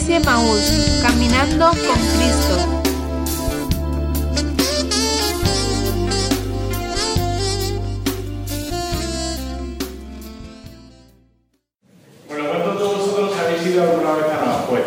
Iglesia Emaús, caminando con Cristo. Bueno, ¿cuántos de vosotros habéis ido alguna vez a Aranjuez?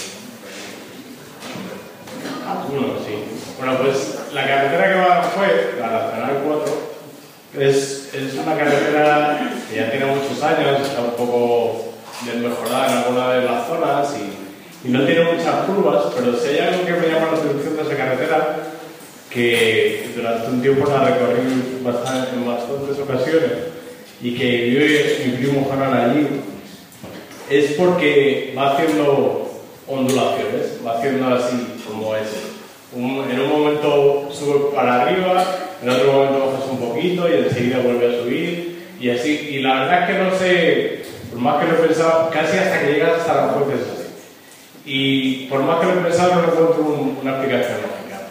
Algunos, sí. Bueno, pues la carretera que va a Aranjuez, la Nacional 4, es una carretera que ya tiene muchos años, está un poco desmejorada en alguna de las zonas y no tiene muchas curvas, pero si hay algo que me llama la atención de esa carretera, que durante un tiempo la recorrí en bastantes ocasiones y que vive mi primo Juan allí, es porque va haciendo ondulaciones, va haciendo así como ese. En un momento sube para arriba, en otro momento bajas un poquito y enseguida vuelve a subir y así. Y la verdad es que no sé, por más que lo he pensado, casi hasta que llegas hasta la fuente es así. Y por más que lo he pensado, no encuentro una explicación lógica.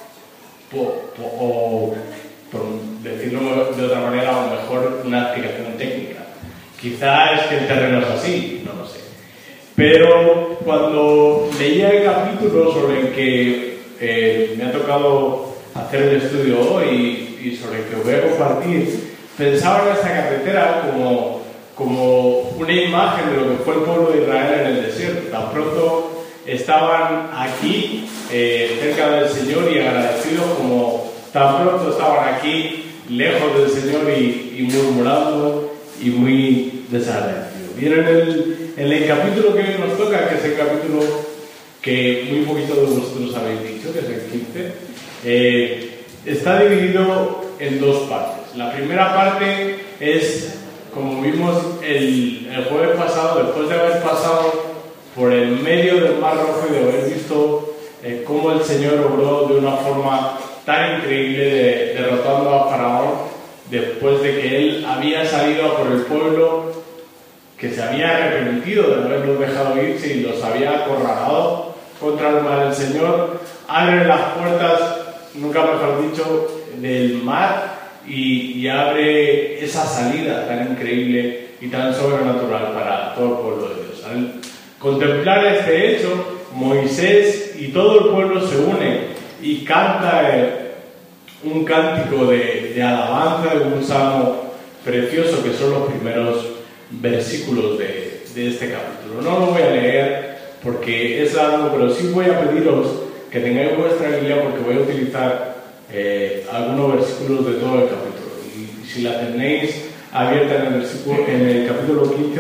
O por decirlo de otra manera, a lo mejor una explicación técnica. Quizá es que el terreno es así, no lo sé. Pero cuando leía el capítulo sobre el que me ha tocado hacer el estudio hoy y sobre el que os voy a compartir, pensaba en esta carretera como una imagen de lo que fue el pueblo de Israel en el desierto. Tan pronto estaban aquí, cerca del Señor y agradecidos, como tan pronto estaban aquí, lejos del Señor y murmurando y muy desagradecidos. Y en el capítulo que hoy nos toca, que es el capítulo que muy poquito de vosotros habéis dicho, que es el 15, está dividido en dos partes. La primera parte es, como vimos el jueves pasado, después de haber pasado por el medio del Mar Rojo y de haber visto cómo el Señor obró de una forma tan increíble, derrotando a Faraón, después de que él había salido a por el pueblo que se había arrepentido de haberlos dejado irse y los había acorralado contra el mar. El Señor abre las puertas, nunca mejor dicho, del mar y abre esa salida tan increíble y tan sobrenatural para todo el pueblo de Dios. Al contemplar este hecho, Moisés y todo el pueblo se unen y canta un cántico de alabanza, de un salmo precioso, que son los primeros versículos de este capítulo. No lo voy a leer porque es largo, pero sí voy a pediros que tengáis vuestra Biblia, porque voy a utilizar algunos versículos de todo el capítulo. Y si la tenéis abierta en el capítulo 15,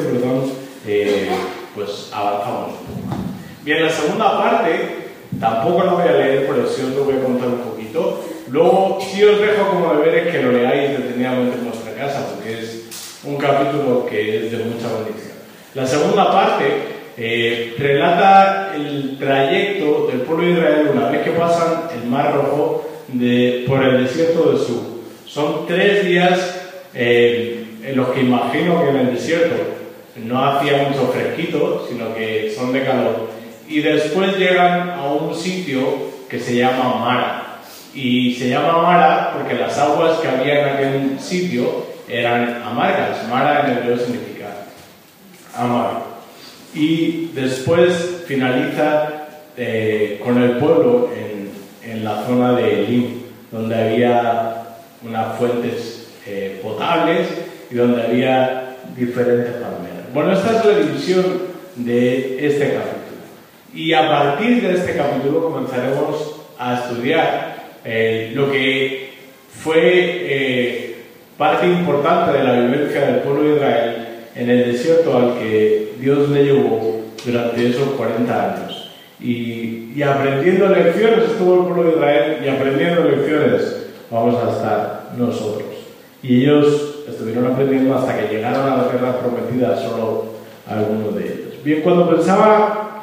pues avanzamos un poco. Bien, la segunda parte tampoco la voy a leer, pero sí os lo voy a contar un poquito. Luego sí os dejo como deberes que lo leáis detenidamente en vuestra casa, porque es un capítulo que es de mucha bendición. La segunda parte relata el trayecto del pueblo de Israel una vez que pasan el Mar Rojo por el desierto de Sur. Son 3 días en los que imagino que en el desierto no hacía mucho fresquito, sino que son de calor. Y después llegan a un sitio que se llama Mara. Y se llama Mara porque las aguas que había en aquel sitio eran amargas. Mara en hebreo significa amargo. Y después finaliza con el pueblo en la zona de Elim, donde había unas fuentes potables y donde había diferentes palmeras. Bueno, esta es la división de este capítulo. Y a partir de este capítulo comenzaremos a estudiar lo que fue parte importante de la vivencia del pueblo de Israel en el desierto al que Dios le llevó durante esos 40 años. Y aprendiendo lecciones estuvo el pueblo de Israel, y aprendiendo lecciones vamos a estar nosotros. Y ellos estuvieron aprendiendo hasta que llegaron a la tierra prometida, solo algunos de ellos. Bien, cuando pensaba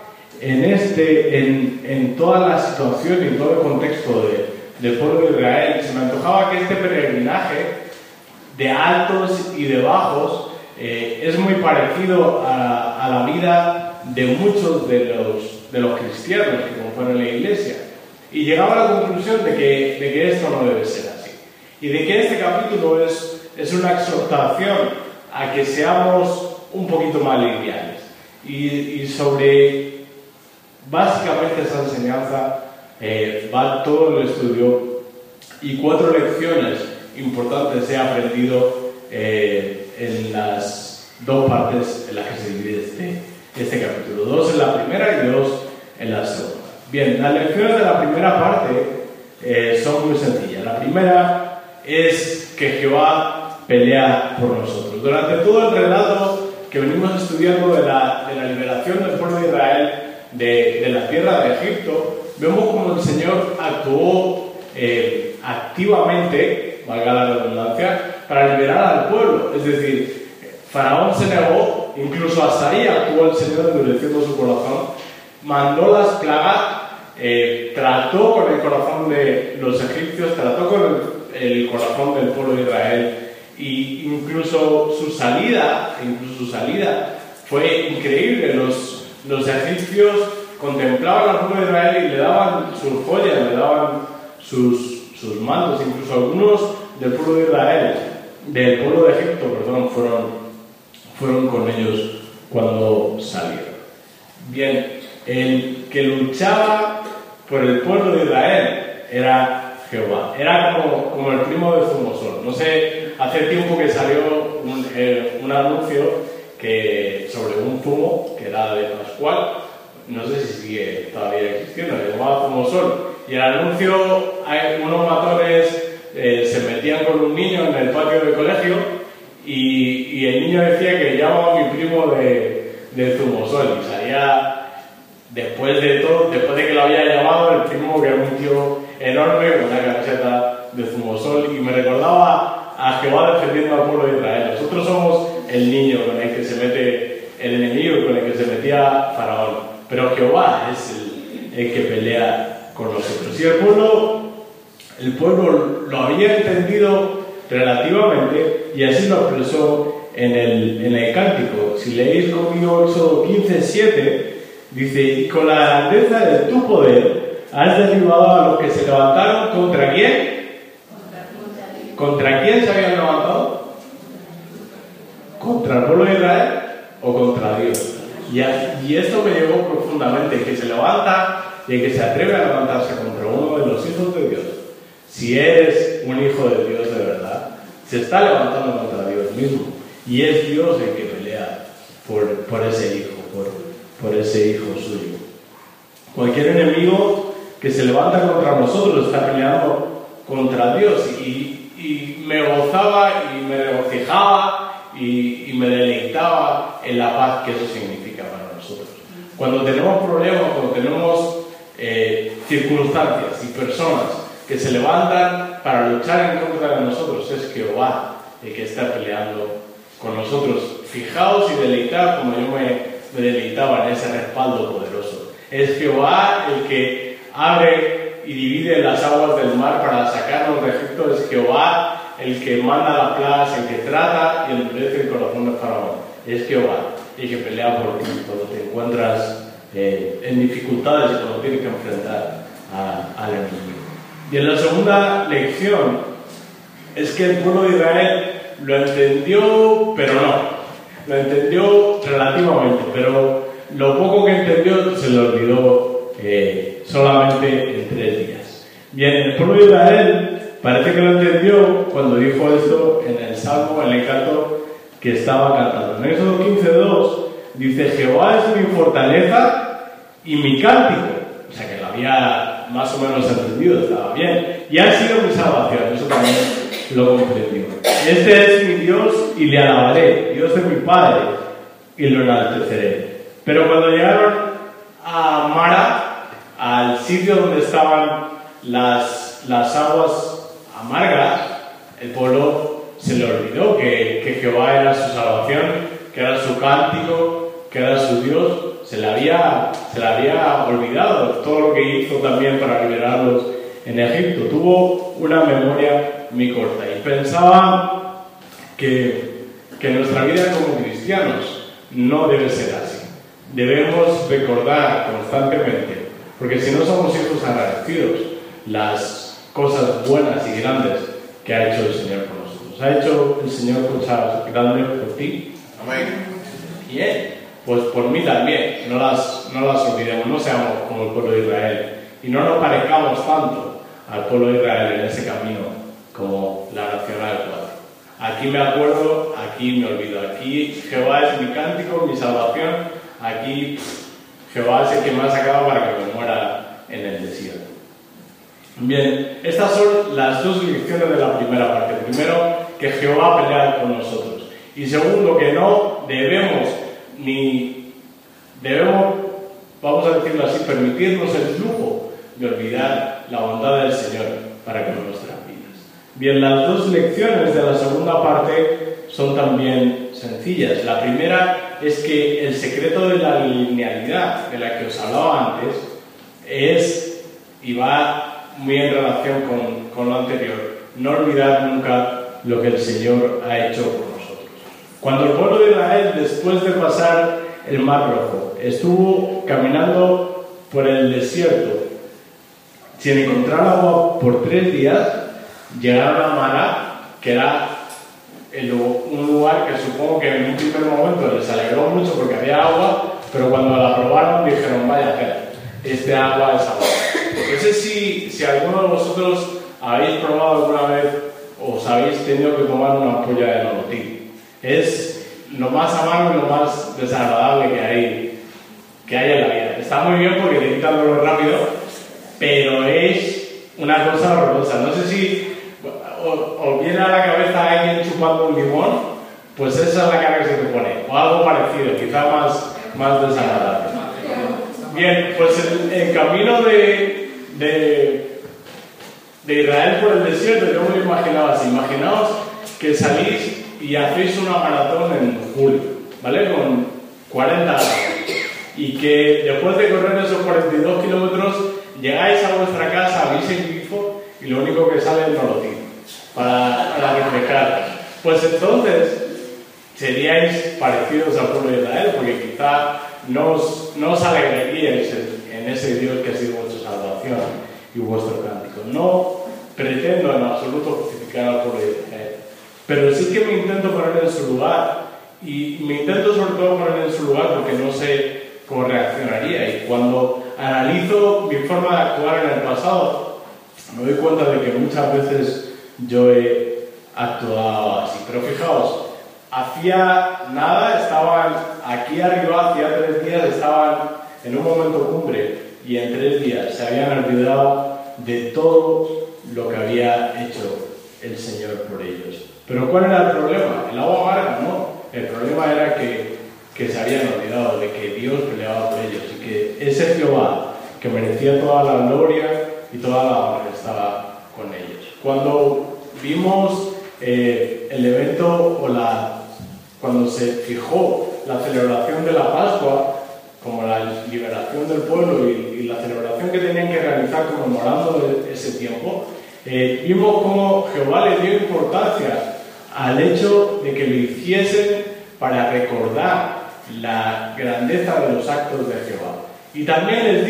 en toda la situación y todo el contexto del pueblo de Israel, se me antojaba que este peregrinaje de altos y de bajos es muy parecido a la vida de muchos de los cristianos que componen la iglesia. Y llegaba a la conclusión de que esto no debe ser así. Y de que este capítulo es una exhortación a que seamos un poquito más livianos. Y sobre Básicamente esa enseñanza va todo el estudio y 4 lecciones importantes he aprendido en las 2 partes en las que se divide este capítulo. 2 en la primera y 2 en la segunda. Bien, las lecciones de la primera parte son muy sencillas. La primera es que Jehová pelea por nosotros. Durante todo el relato que venimos estudiando de la liberación del pueblo de Israel de la tierra de Egipto, vemos como el Señor actuó activamente, valga la redundancia, para liberar al pueblo. Es decir, Faraón se negó, incluso hasta ahí actuó el Señor endureciendo su corazón, mandó las plagas, trató con el corazón de los egipcios, trató con el corazón del pueblo de Israel, y incluso su salida fue increíble. Los egipcios contemplaban al pueblo de Israel y le daban sus joyas, le daban sus mantos. Incluso algunos del pueblo de Israel, del pueblo de Egipto, fueron con ellos cuando salieron. Bien, el que luchaba por el pueblo de Israel era Jehová. Era como el primo de Zumosol. No sé, hace tiempo que salió un anuncio sobre un zumo que era de Pascual. No sé si sigue todavía existiendo, se llamaba Zumosol. Y el anuncio, unos matones se metían con un niño en el patio del colegio y el niño decía que llamaba a mi primo de Zumosol, y salía después de que lo había llamado el primo, que era un tío enorme con una camiseta de Zumosol, y me recordaba a Jehová defendiendo al pueblo de Israel. Nosotros somos el niño con el que se mete el enemigo, con el que se metía Faraón, pero Jehová es el que pelea con nosotros. Y el pueblo lo había entendido relativamente, y así lo expresó en el cántico. Si leéis conmigo Éxodo 15:7, dice: y con la grandeza de tu poder has derribado a los que se levantaron ¿contra quién? ¿Contra quién se habían levantado? ¿Contra el pueblo de Israel o contra Dios? Y esto me llegó profundamente: el que se levanta y el que se atreve a levantarse contra uno de los hijos de Dios, si eres un hijo de Dios de verdad, se está levantando contra Dios mismo, y es Dios el que pelea por ese hijo, por ese hijo suyo. Cualquier enemigo que se levanta contra nosotros está peleando contra Dios, y me gozaba y me regocijaba y me deleitaba en la paz que eso significa para nosotros. Cuando tenemos problemas, cuando tenemos circunstancias y personas que se levantan para luchar en contra de nosotros, es Jehová el que está peleando con nosotros. Fijaos y deleitaos como yo me deleitaba en ese respaldo poderoso. Es Jehová el que abre y divide las aguas del mar para sacarnos de Egipto. Es Jehová el que manda las plagas, el que trata y endurece el corazón de Faraón. Es Jehová el que pelea por ti cuando te encuentras en dificultades y cuando tienes que enfrentar al enemigo. Y en la segunda lección es que el pueblo de Israel lo entendió, pero no. Lo entendió relativamente, pero lo poco que entendió se le olvidó solamente en 3 días. Bien, el pueblo de Israel parece que lo entendió cuando dijo esto en el Salmo, en el canto que estaba cantando. En Éxodo 15:2 dice: Jehová es mi fortaleza y mi cántico. O sea que lo había más o menos entendido, estaba bien. Y ha sido mi salvación, eso también lo comprendió. Este es mi Dios y le alabaré, Dios de mi Padre, y lo enalteceré. Pero cuando llegaron a Mara, al sitio donde estaban las aguas amargas, el pueblo se le olvidó que Jehová era su salvación, que era su cántico, que era su Dios. Se le había olvidado todo lo que hizo también para liberarlos en Egipto. Tuvo una memoria muy corta y pensaba que nuestra vida como cristianos no debe ser así. Debemos recordar constantemente, porque si no somos hijos agradecidos, las cosas buenas y grandes que ha hecho el Señor por nosotros. ¿Ha hecho el Señor cosas grandes por ti? Amén. Bien, pues por mí también. No las las olvidemos, no seamos como el pueblo de Israel y no nos parezcamos tanto al pueblo de Israel en ese camino como la nación adecuada. Aquí me acuerdo, aquí me olvido, aquí Jehová es mi cántico, mi salvación, aquí Jehová es el que me ha sacado para que me muera en el desierto. Bien, estas son las dos lecciones de la primera parte. Primero, que Jehová pelea con nosotros. Y segundo, que no debemos, vamos a decirlo así, permitirnos el lujo de olvidar la bondad del Señor para con nuestras vidas. Bien, las dos lecciones de la segunda parte son también sencillas. La primera es que el secreto de la linealidad de la que os hablaba antes es, y va muy en relación con lo anterior, no olvidar nunca lo que el Señor ha hecho por nosotros. Cuando el pueblo de Israel, después de pasar el Mar Rojo, estuvo caminando por el desierto sin encontrar agua por 3 días, llegaron a Mará, que era un lugar que supongo que en un primer momento les alegró mucho porque había agua, pero cuando la probaron dijeron, vaya pena, este agua es agua. No sé si alguno de vosotros habéis probado alguna vez o os habéis tenido que tomar una ampolla de Nolotil. Es lo más amargo y lo más desagradable que hay en la vida. Está muy bien porque te quita el dolor rápido, pero es una cosa horrorosa. No sé si os viene a la cabeza alguien chupando un limón, pues esa es la cara que se te pone, o algo parecido, quizá más desagradable. Bien, pues el camino de Israel por el desierto, yo me lo imaginaba así. Imaginaos que salís y hacéis una maratón en julio, ¿vale? Con 40 grados. Y que después de correr esos 42 kilómetros, llegáis a vuestra casa, abrís el grifo y lo único que sale es Nolotil para refrescar. Pues entonces seríais parecidos al pueblo de Israel, porque quizá no os alegraríais en ese Dios que ha sido vuestra salvación y vuestro cántico. No pretendo en absoluto justificar al pueblo de Israel, pero sí que me intento poner en su lugar, y me intento sobre todo poner en su lugar porque no sé cómo reaccionaría, y cuando analizo mi forma de actuar en el pasado me doy cuenta de que muchas veces yo he actuado así. Pero fijaos, hacía nada, estaban aquí arriba, hacía 3 días, estaban en un momento cumbre y en 3 días se habían olvidado de todo lo que había hecho el Señor por ellos. Pero ¿cuál era el problema? ¿El agua amarga? No. El problema era que se habían olvidado de que Dios peleaba por ellos y que ese Jehová, que merecía toda la gloria y toda la honra, estaba con ellos. Cuando vimos el evento cuando se fijó la celebración de la Pascua como la liberación del pueblo y la celebración que tenían que realizar conmemorando ese tiempo, vimos cómo Jehová le dio importancia al hecho de que lo hiciesen para recordar la grandeza de los actos de Jehová. Y también le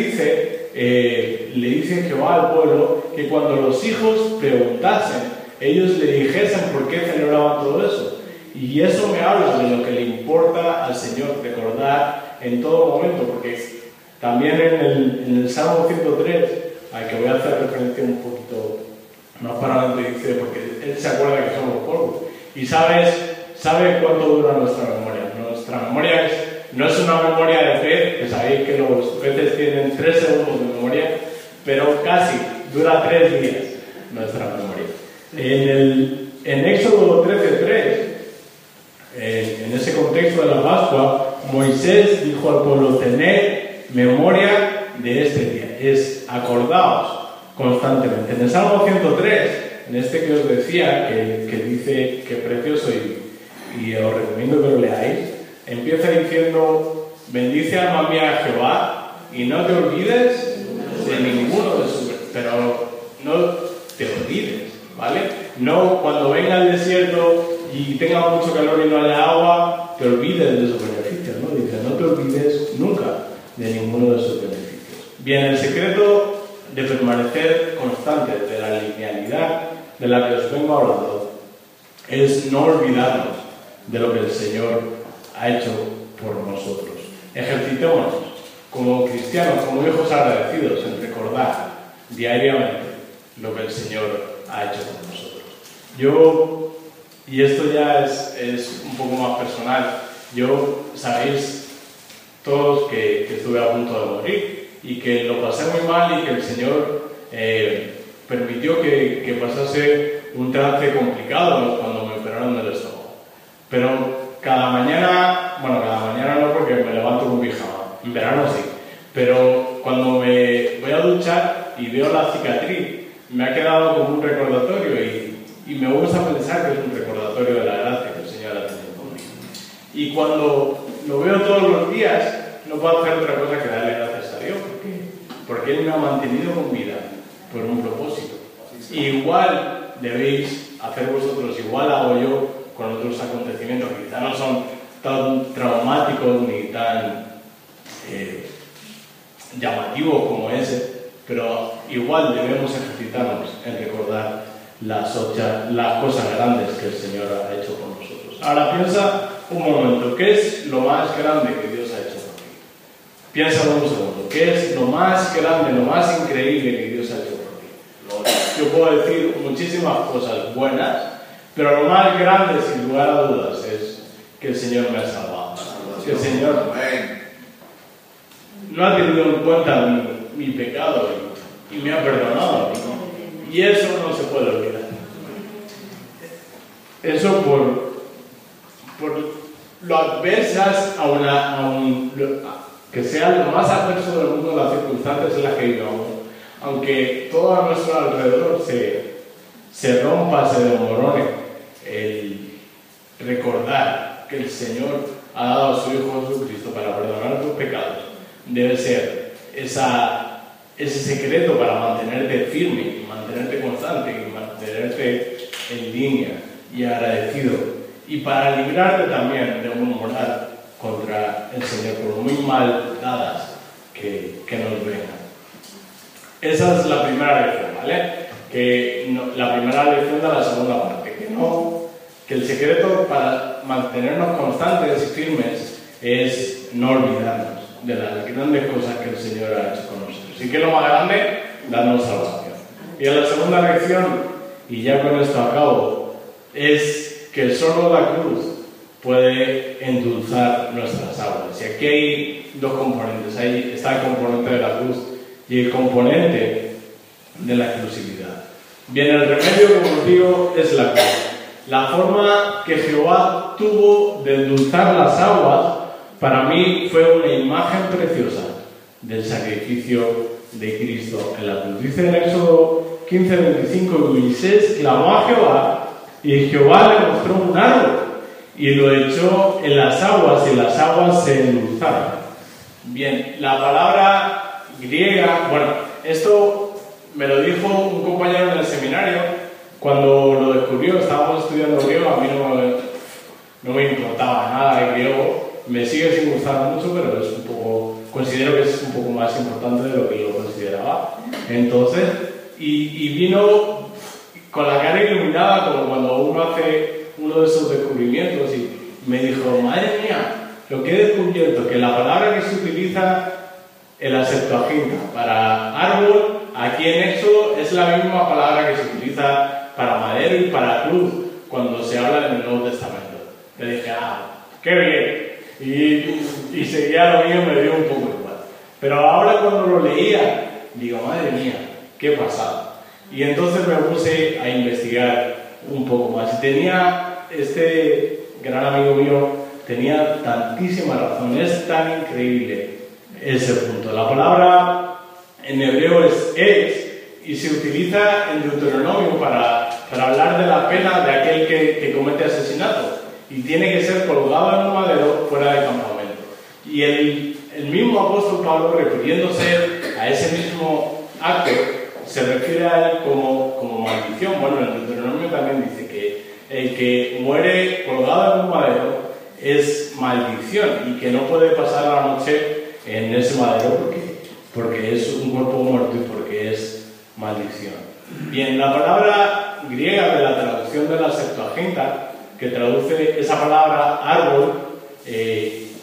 dice Jehová al pueblo que cuando los hijos preguntasen, ellos le dijesen por qué celebraban todo eso. Y eso me habla de lo que le importa al Señor, recordar en todo momento, porque también en el Salmo 103, al que voy a hacer referencia un poquito más para adelante, dice, porque Él se acuerda que somos polvo. Y sabe cuánto dura nuestra memoria. Nuestra memoria no es una memoria de pez, que sabéis que los peces tienen 3 segundos de memoria, pero casi dura 3 días nuestra memoria. En Éxodo 13:3, en ese contexto de la Pascua, Moisés dijo al pueblo: tened memoria de este día, acordaos constantemente. En el Salmo 103, en este que os decía, que dice que es precioso y os recomiendo que lo leáis, empieza diciendo: bendice alma mía a Jehová y no te olvides de ninguno de sus... Pero no te olvides, ¿vale? No cuando venga el desierto y tenga mucho calor y no haya agua, te olvides de sus beneficios, ¿no? Dice: no te olvides nunca de ninguno de sus beneficios. Bien, el secreto de permanecer constantes, de la linealidad de la que os vengo hablando, es no olvidarnos de lo que el Señor ha hecho por nosotros. Ejercitémonos como cristianos, como hijos agradecidos, en recordar diariamente lo que el Señor ha hecho con nosotros. Y esto ya es un poco más personal, sabéis todos que estuve a punto de morir y que lo pasé muy mal y que el Señor permitió que pasase un trance complicado cuando me operaron del estómago. Pero cada mañana no, porque me levanto con pijama, en verano sí, pero cuando me voy a duchar y veo la cicatriz, me ha quedado como un recordatorio y me gusta pensar que es un recordatorio de la gracia que el Señor ha tenido conmigo. Y cuando lo veo todos los días, no puedo hacer otra cosa que darle gracias a Dios, porque Él me ha mantenido con vida por un propósito. Igual debéis hacer vosotros, igual hago yo con otros acontecimientos que quizá no son tan traumáticos ni tan llamativos como ese, pero igual debemos ejercitarnos en recordar las cosas grandes que el Señor ha hecho con nosotros. Ahora piensa un momento, ¿qué es lo más grande que Dios ha hecho por ti? Piénsalo un segundo, ¿qué es lo más grande, lo más increíble que Dios ha hecho por ti? Yo puedo decir muchísimas cosas buenas, pero lo más grande, sin lugar a dudas, es que el Señor me ha salvado. Que el Señor no ha tenido en cuenta mi pecado y me ha perdonado. Y eso no se puede olvidar. Eso por lo adversas que sea lo más adverso del mundo, las circunstancias en las que vivamos, aunque todo a nuestro alrededor se rompa, se desmorone, el recordar que el Señor ha dado a su Hijo Jesucristo para perdonar tus pecados debe ser ese secreto para mantenerte firme y mantenerte constante y mantenerte en línea y agradecido, y para librarte también de murmurar contra el Señor por muy mal dadas que nos vengan. Esa es la primera lección, ¿vale? La primera lección de la segunda parte, que el secreto para mantenernos constantes y firmes es no olvidarnos de las grandes cosas que el Señor ha hecho con nosotros. ¿Y qué es lo más grande? Darnos salvación. Y en la segunda lección, y ya con esto acabo, es que solo la cruz puede endulzar nuestras aguas. Y aquí hay dos componentes. Ahí está el componente de la cruz y el componente de la exclusividad. Bien, el remedio, como os digo, es la cruz. La forma que Jehová tuvo de endulzar las aguas, para mí fue una imagen preciosa del sacrificio de Cristo en la cruz. Dice en Éxodo 15:25, Moisés clamó a Jehová y Jehová le mostró un árbol y lo echó en las aguas y las aguas se endulzaron. Bien, la palabra griega, esto me lo dijo un compañero en el seminario cuando lo descubrió. Estábamos estudiando griego, a mí no me importaba nada de griego. Me sigue sin gustar mucho, pero considero que es un poco más importante de lo que yo consideraba. Entonces, y vino con la cara iluminada, como cuando uno hace uno de esos descubrimientos, y me dijo, madre mía, lo que he descubierto, que la palabra que se utiliza en la Septuaginta para árbol, aquí en Éxodo, es la misma palabra que se utiliza para madero y para cruz, cuando se habla en el Nuevo Testamento. Le dije, qué bien. Y seguía lo mío, me dio un poco igual. Pero ahora cuando lo leía, digo, madre mía, qué pasada. Y entonces me puse a investigar un poco más. Y tenía este gran amigo mío, tenía tantísima razón. Es tan increíble ese punto. La palabra en hebreo es y se utiliza en Deuteronomio para hablar de la pena de aquel que comete asesinato. Y tiene que ser colgado en un madero fuera del campamento. Y el mismo apóstol Pablo, refiriéndose a ese mismo acto, se refiere a él como maldición. Bueno, en el Deuteronomio también dice que el que muere colgado en un madero es maldición y que no puede pasar la noche en ese madero porque es un cuerpo muerto y porque es maldición. Bien, la palabra griega de la traducción de la Septuaginta, que traduce esa palabra árbol,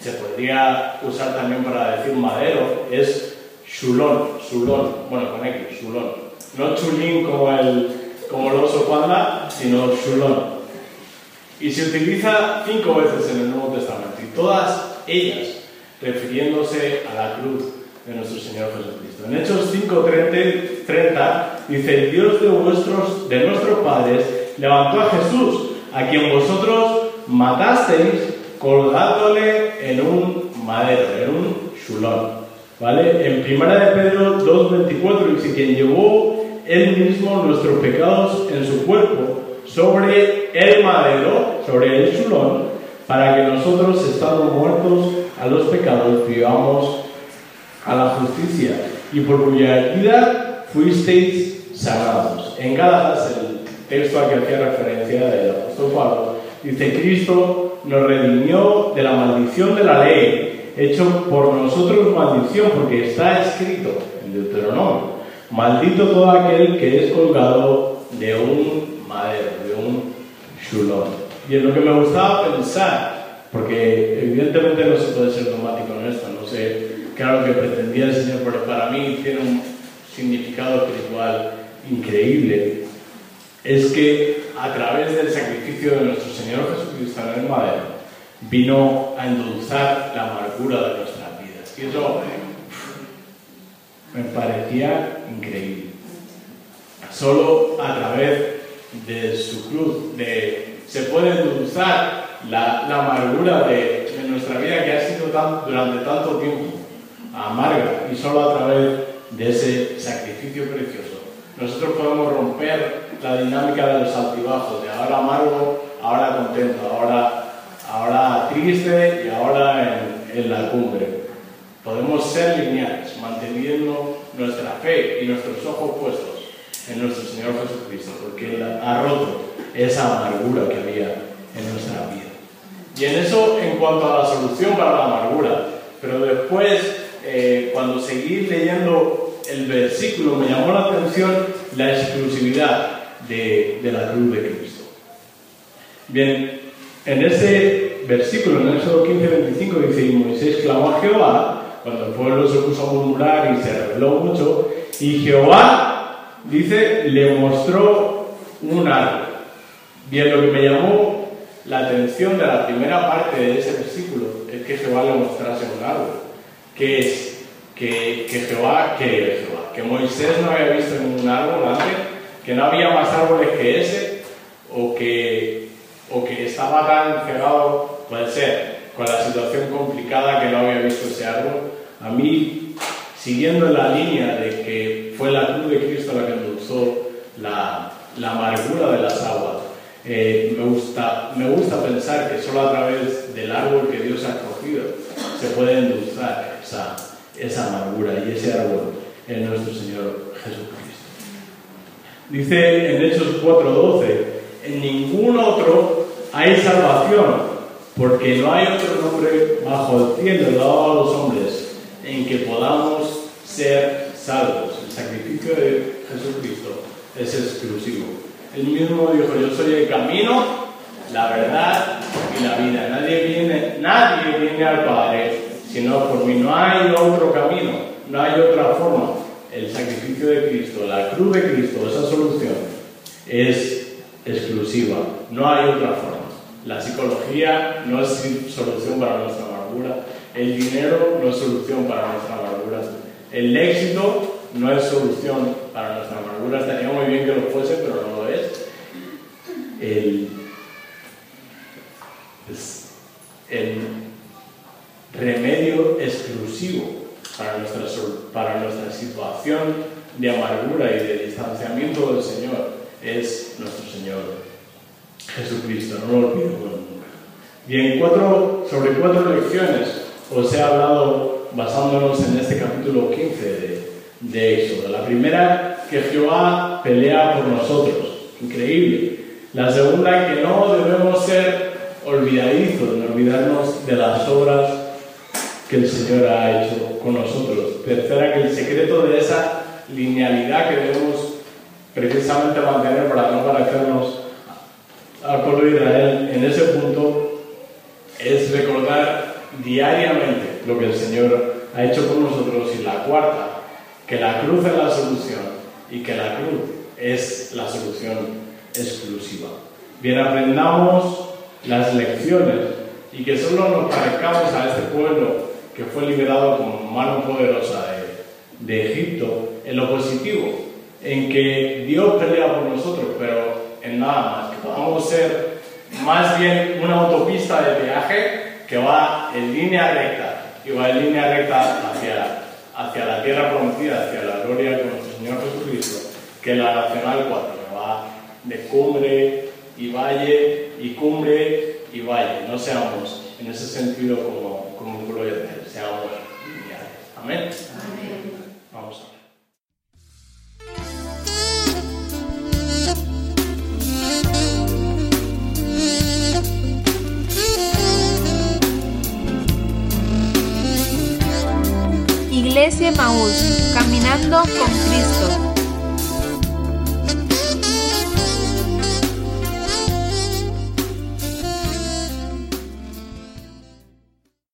se podría usar también para decir madero, es xulón, bueno, con X, xulón. No chulín como el oso panda, sino xulón. Y se utiliza 5 veces en el Nuevo Testamento, y todas ellas refiriéndose a la cruz de nuestro Señor Jesucristo. En Hechos 5:30 dice: el Dios de nuestros padres levantó a Jesús, a quien vosotros matasteis colgándole en un madero, en un xulón. ¿Vale? En 1 de Pedro 2:24 dice: quien llevó él mismo nuestros pecados en su cuerpo sobre el madero, sobre el xulón, para que nosotros, estando muertos a los pecados, vivamos a la justicia, y por cuya herida fuisteis sanados. En Gálatas, el texto al que hacía referencia del apóstol Pablo, dice: Cristo nos redimió de la maldición de la ley, hecho por nosotros maldición, porque está escrito en Deuteronomio: maldito todo aquel que es colgado de un madero, de un xulón. Y es lo que me gustaba pensar, porque evidentemente no se puede ser dogmático en esto, no sé qué era lo que pretendía el Señor, pero para mí tiene un significado espiritual increíble. Es que a través del sacrificio de nuestro Señor Jesucristo en el madero, vino a endulzar la amargura de nuestras vidas. Y eso me parecía increíble. Solo a través de su cruz se puede endulzar la amargura de nuestra vida, que ha sido durante tanto tiempo amarga, y solo a través de ese sacrificio precioso nosotros podemos romper la dinámica de los altibajos, de ahora amargo, ahora contento, ahora triste y ahora en la cumbre. Podemos ser lineales, manteniendo nuestra fe y nuestros ojos puestos en nuestro Señor Jesucristo, porque Él ha roto esa amargura que había en nuestra vida. Y en eso, en cuanto a la solución para la amargura, pero después, cuando seguí leyendo el versículo, me llamó la atención la exclusividad de la cruz de Cristo. Bien, en ese versículo, en Éxodo 15:25, dice: y Moisés clamó a Jehová, cuando el pueblo se puso a murmurar y se rebeló mucho, y Jehová, dice, le mostró un árbol. Bien, lo que me llamó la atención de la primera parte de ese versículo es que Jehová le mostrase un árbol. ¿Qué es? Que Moisés no había visto ningún árbol antes, que no había más árboles que ese, o que estaba tan cegado, puede ser, con la situación complicada, que no había visto ese árbol. A mí, siguiendo la línea de que fue la cruz de Cristo la que endulzó la amargura de las aguas, me gusta pensar que solo a través del árbol que Dios ha escogido se puede endulzar esa amargura, y ese árbol es nuestro Señor Jesucristo. Dice en Hechos 4:12: en ningún otro hay salvación, porque no hay otro nombre bajo el cielo dado a los hombres en que podamos ser salvos. El sacrificio de Jesucristo es exclusivo. Él mismo dijo: yo soy el camino, la verdad y la vida. Nadie viene al Padre sino por mí. No hay otro camino, no hay otra forma. El sacrificio de Cristo, la cruz de Cristo, esa solución es exclusiva. No hay otra forma. La psicología no es solución para nuestra amargura. El dinero no es solución para nuestra amargura. El éxito no es solución para nuestra amargura. Estaría muy bien que lo fuese, pero no lo es. El remedio exclusivo para nuestra situación de amargura y de distanciamiento del Señor es nuestro Señor Jesucristo. No lo olvidemos nunca. Bien, sobre cuatro lecciones os he hablado basándonos en este capítulo 15 de Éxodo. La primera, que Jehová pelea por nosotros. Increíble. La segunda, que no debemos ser olvidadizos, no olvidarnos de las obras que el Señor ha hecho con nosotros. Tercera, que el secreto de esa linealidad que debemos precisamente mantener para no parecernos al pueblo de Israel en ese punto es recordar diariamente lo que el Señor ha hecho por nosotros. Y la cuarta, que la cruz es la solución y que la cruz es la solución exclusiva. Bien, aprendamos las lecciones y que solo nos parezcamos a este pueblo que fue liberado con mano poderosa de Egipto en lo positivo, en que Dios pelea por nosotros, pero en nada más, que podamos ser más bien una autopista de peaje que va en línea recta, y va en línea recta hacia la tierra prometida, hacia la gloria de nuestro Señor Jesucristo, que la Nacional 4, que va de cumbre y valle, y cumbre y valle. No seamos en ese sentido como un pueblo de Israel, seamos lineales. Amén. Amén. Vamos a ver. Iglesia Emaús, caminando con Cristo.